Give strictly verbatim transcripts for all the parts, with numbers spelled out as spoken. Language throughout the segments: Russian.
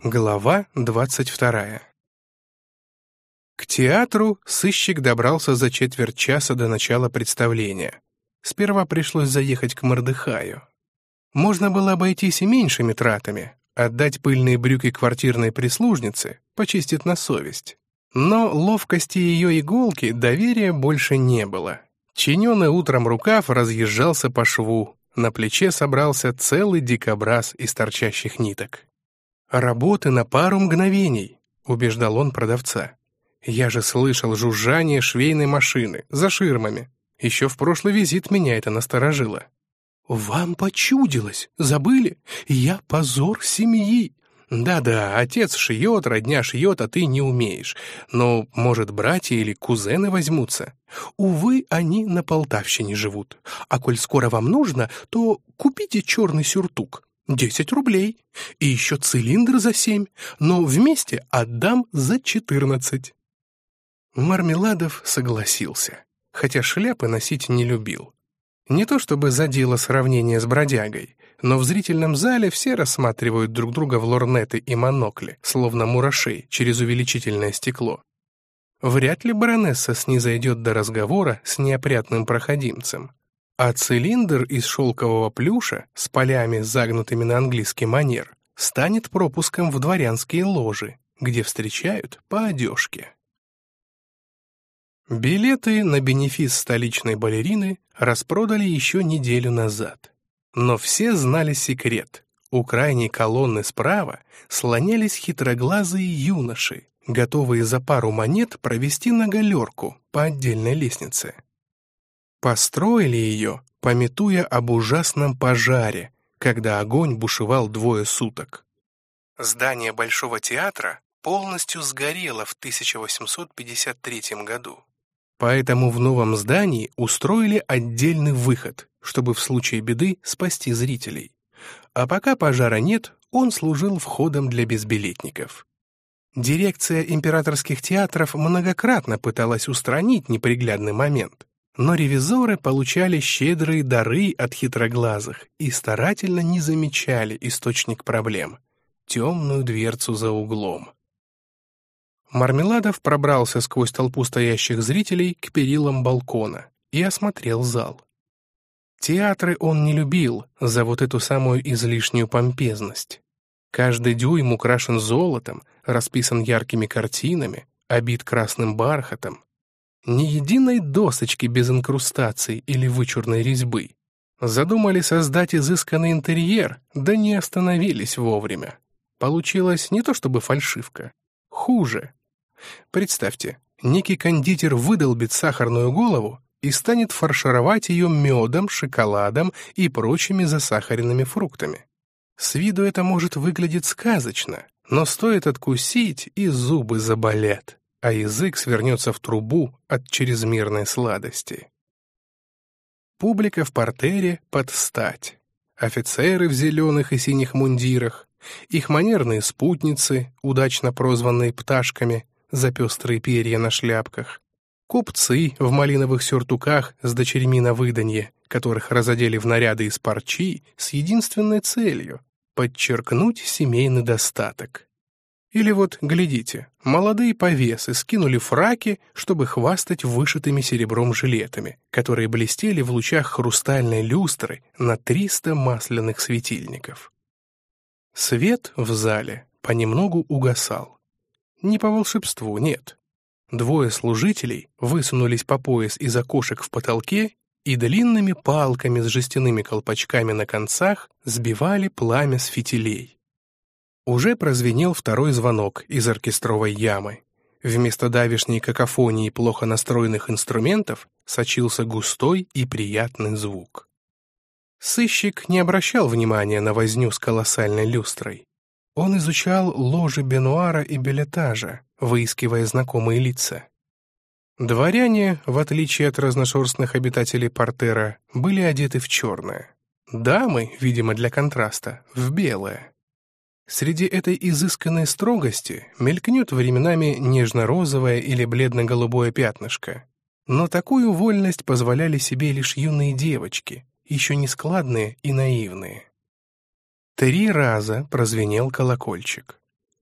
Глава двадцать вторая. К театру сыщик добрался за четверть часа до начала представления. Сперва пришлось заехать к Мордыхаю. Можно было обойтись и меньшими тратами, отдать пыльные брюки квартирной прислужнице, почистит на совесть. Но ловкости ее иголки доверия больше не было. Чиненый утром рукав разъезжался по шву, на плече собрался целый дикобраз из торчащих ниток. «Работы на пару мгновений», — убеждал он продавца. «Я же слышал жужжание швейной машины за ширмами. Еще в прошлый визит меня это насторожило». «Вам почудилось, забыли? Я позор семьи. Да-да, отец шьет, родня шьет, а ты не умеешь. Но, может, братья или кузены возьмутся? Увы, они на Полтавщине живут. А коль скоро вам нужно, то купите черный сюртук. Десять рублей. И еще цилиндр за семь, но вместе отдам за четырнадцать». Мармеладов согласился, хотя шляпы носить не любил. Не то чтобы задело сравнение с бродягой, но в зрительном зале все рассматривают друг друга в лорнеты и монокли, словно мурашей, через увеличительное стекло. Вряд ли баронесса снизойдет до разговора с неопрятным проходимцем. А цилиндр из шелкового плюша с полями, загнутыми на английский манер, станет пропуском в дворянские ложи, где встречают по одежке. Билеты на бенефис столичной балерины распродали еще неделю назад. Но все знали секрет. У крайней колонны справа слонялись хитроглазые юноши, готовые за пару монет провести на галерку по отдельной лестнице. Построили ее, памятуя об ужасном пожаре, когда огонь бушевал двое суток. Здание Большого театра полностью сгорело в тысяча восемьсот пятьдесят третьем году. Поэтому в новом здании устроили отдельный выход, чтобы в случае беды спасти зрителей. А пока пожара нет, он служил входом для безбилетников. Дирекция императорских театров многократно пыталась устранить неприглядный момент, но ревизоры получали щедрые дары от хитроглазых и старательно не замечали источник проблем — темную дверцу за углом. Мармеладов пробрался сквозь толпу стоящих зрителей к перилам балкона и осмотрел зал. Театры он не любил за вот эту самую излишнюю помпезность. Каждый дюйм украшен золотом, расписан яркими картинами, обит красным бархатом. Ни единой досочки без инкрустаций или вычурной резьбы. Задумали создать изысканный интерьер, да не остановились вовремя. Получилось не то чтобы фальшивка, хуже. Представьте, некий кондитер выдолбит сахарную голову и станет фаршировать ее медом, шоколадом и прочими засахаренными фруктами. С виду это может выглядеть сказочно, но стоит откусить, и зубы заболят, а язык свернется в трубу от чрезмерной сладости. Публика в партере под стать. Офицеры в зеленых и синих мундирах, их манерные спутницы, удачно прозванные пташками, за пестрые перья на шляпках, купцы в малиновых сюртуках с дочерьми на выданье, которых разодели в наряды из парчи с единственной целью — подчеркнуть семейный достаток. Или вот, глядите, молодые повесы скинули фраки, чтобы хвастать вышитыми серебром жилетами, которые блестели в лучах хрустальной люстры на триста масляных светильников. Свет в зале понемногу угасал. Не по волшебству, нет. Двое служителей высунулись по пояс из окошек в потолке и длинными палками с жестяными колпачками на концах сбивали пламя с фитилей. Уже прозвенел второй звонок из оркестровой ямы. Вместо давешней какофонии плохо настроенных инструментов сочился густой и приятный звук. Сыщик не обращал внимания на возню с колоссальной люстрой. Он изучал ложи бенуара и бельэтажа, выискивая знакомые лица. Дворяне, в отличие от разношерстных обитателей портера, были одеты в черное. Дамы, видимо, для контраста, в белое. Среди этой изысканной строгости мелькнет временами нежно-розовое или бледно-голубое пятнышко. Но такую вольность позволяли себе лишь юные девочки, еще не складные и наивные. Три раза прозвенел колокольчик.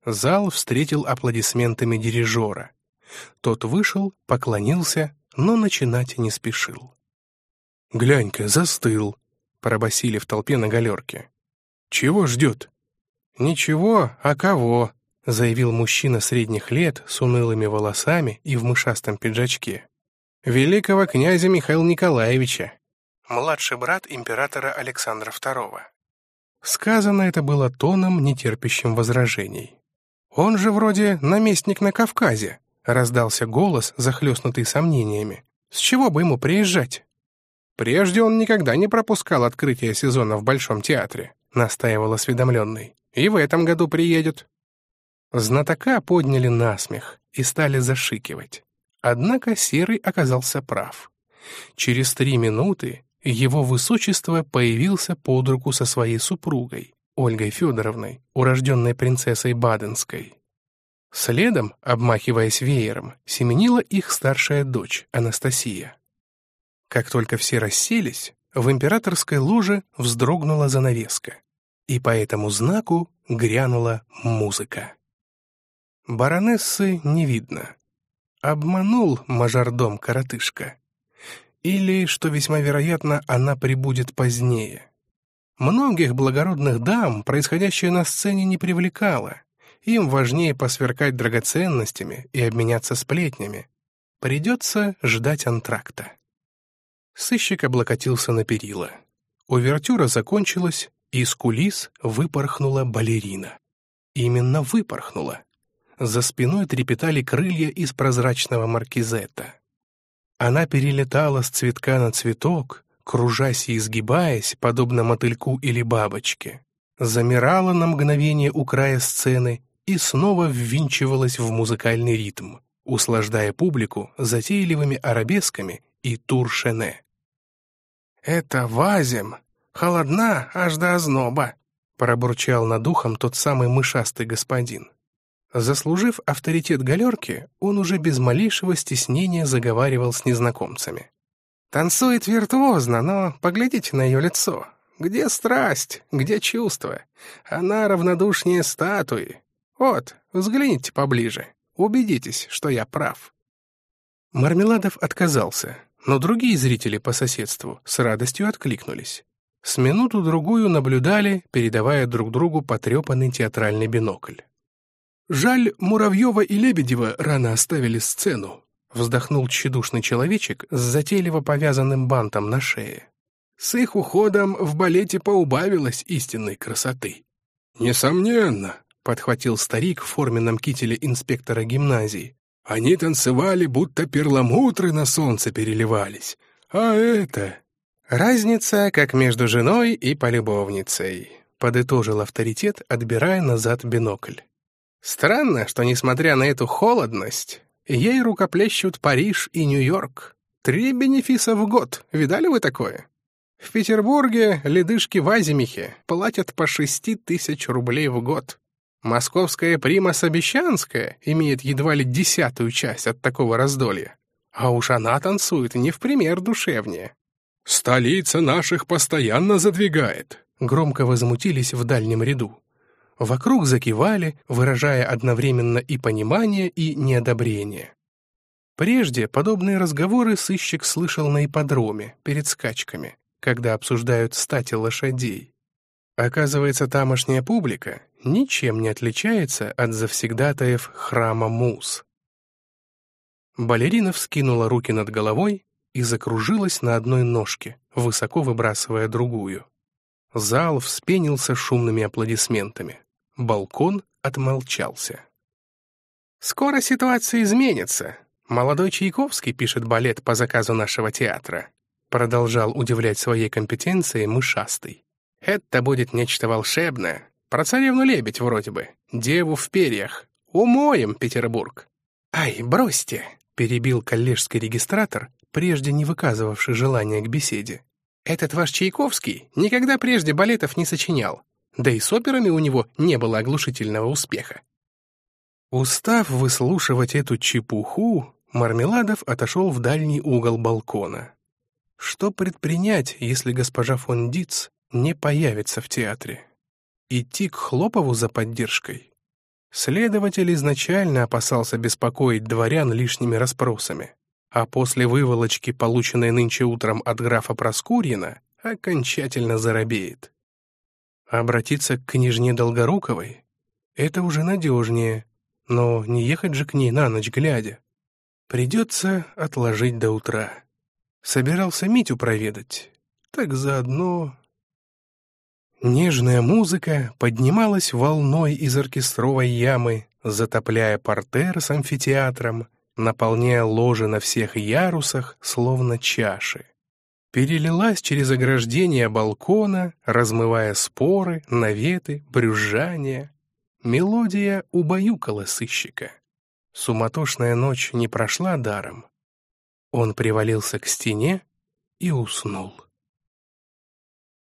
Зал встретил аплодисментами дирижера. Тот вышел, поклонился, но начинать не спешил. «Глянь-ка, застыл», — пробасили в толпе на галерке. «Чего ждет?» «Ничего, а кого?» — заявил мужчина средних лет с унылыми волосами и в мышастом пиджачке. «Великого князя Михаила Николаевича, младший брат императора Александра второго». Сказано это было тоном, нетерпящим возражений. «Он же вроде наместник на Кавказе», — раздался голос, захлестнутый сомнениями. «С чего бы ему приезжать?» «Прежде он никогда не пропускал открытие сезона в Большом театре», — настаивал осведомленный. «И в этом году приедет». Знатока подняли насмех и стали зашикивать. Однако Серый оказался прав. Через три минуты его высочество появился под руку со своей супругой, Ольгой Федоровной, урожденной принцессой Баденской. Следом, обмахиваясь веером, семенила их старшая дочь, Анастасия. Как только все расселись, в императорской ложе вздрогнула занавеска, и по этому знаку грянула музыка. Баронессы не видно. Обманул мажордом-коротышка. Или, что весьма вероятно, она прибудет позднее. Многих благородных дам происходящее на сцене не привлекало. Им важнее посверкать драгоценностями и обменяться сплетнями. Придется ждать антракта. Сыщик облокотился на перила. Увертюра закончилась, и из кулис выпорхнула балерина. Именно выпорхнула. За спиной трепетали крылья из прозрачного маркизета. Она перелетала с цветка на цветок, кружась и изгибаясь, подобно мотыльку или бабочке, замирала на мгновение у края сцены и снова ввинчивалась в музыкальный ритм, услаждая публику затейливыми арабесками и тур-шене. «Это вазем, холодна аж до озноба», — пробурчал над ухом тот самый мышастый господин. Заслужив авторитет галерки, он уже без малейшего стеснения заговаривал с незнакомцами. «Танцует виртуозно, но поглядите на ее лицо. Где страсть, где чувство? Она равнодушнее статуи. Вот, взгляните поближе, убедитесь, что я прав». Мармеладов отказался, но другие зрители по соседству с радостью откликнулись. С минуту-другую наблюдали, передавая друг другу потрепанный театральный бинокль. «Жаль, Муравьева и Лебедева рано оставили сцену», — вздохнул тщедушный человечек с затейливо повязанным бантом на шее. «С их уходом в балете поубавилось истинной красоты». «Несомненно», — подхватил старик в форменном кителе инспектора гимназии. «Они танцевали, будто перламутры на солнце переливались. А это...» «Разница, как между женой и полюбовницей», — подытожил авторитет, отбирая назад бинокль. «Странно, что, несмотря на эту холодность, ей рукоплещут Париж и Нью-Йорк. Три бенефиса в год. Видали вы такое? В Петербурге ледышки в Азимихе платят по шести тысяч рублей в год. Московская прима Собещанская имеет едва ли десятую часть от такого раздолья. А уж она танцует не в пример душевнее». «Столица наших постоянно задвигает», — громко возмутились в дальнем ряду. Вокруг закивали, выражая одновременно и понимание, и неодобрение. Прежде подобные разговоры сыщик слышал на ипподроме, перед скачками, когда обсуждают стати лошадей. Оказывается, тамошняя публика ничем не отличается от завсегдатаев храма Муз. Балерина вскинула руки над головой и закружилась на одной ножке, высоко выбрасывая другую. Зал вспенился шумными аплодисментами. Балкон отмолчался. «Скоро ситуация изменится. Молодой Чайковский пишет балет по заказу нашего театра», продолжал удивлять своей компетенцией мышастый. «Это будет нечто волшебное. Про царевну-лебедь вроде бы. Деву в перьях. Умоем Петербург». «Ай, бросьте», — перебил коллежский регистратор, прежде не выказывавший желания к беседе. «Этот ваш Чайковский никогда прежде балетов не сочинял. Да и с операми у него не было оглушительного успеха». Устав выслушивать эту чепуху, Мармеладов отошел в дальний угол балкона. Что предпринять, если госпожа фон Диц не появится в театре? Идти к Хлопову за поддержкой? Следователь изначально опасался беспокоить дворян лишними расспросами, а после выволочки, полученной нынче утром от графа Проскурьина, окончательно заробеет. Обратиться к княжне Долгоруковой — это уже надежнее, но не ехать же к ней на ночь глядя. Придется отложить до утра. Собирался Митю проведать, так заодно... Нежная музыка поднималась волной из оркестровой ямы, затопляя партер с амфитеатром, наполняя ложи на всех ярусах, словно чаши. Перелилась через ограждение балкона, размывая споры, наветы, брюзжания. Мелодия убаюкала сыщика. Суматошная ночь не прошла даром. Он привалился к стене и уснул.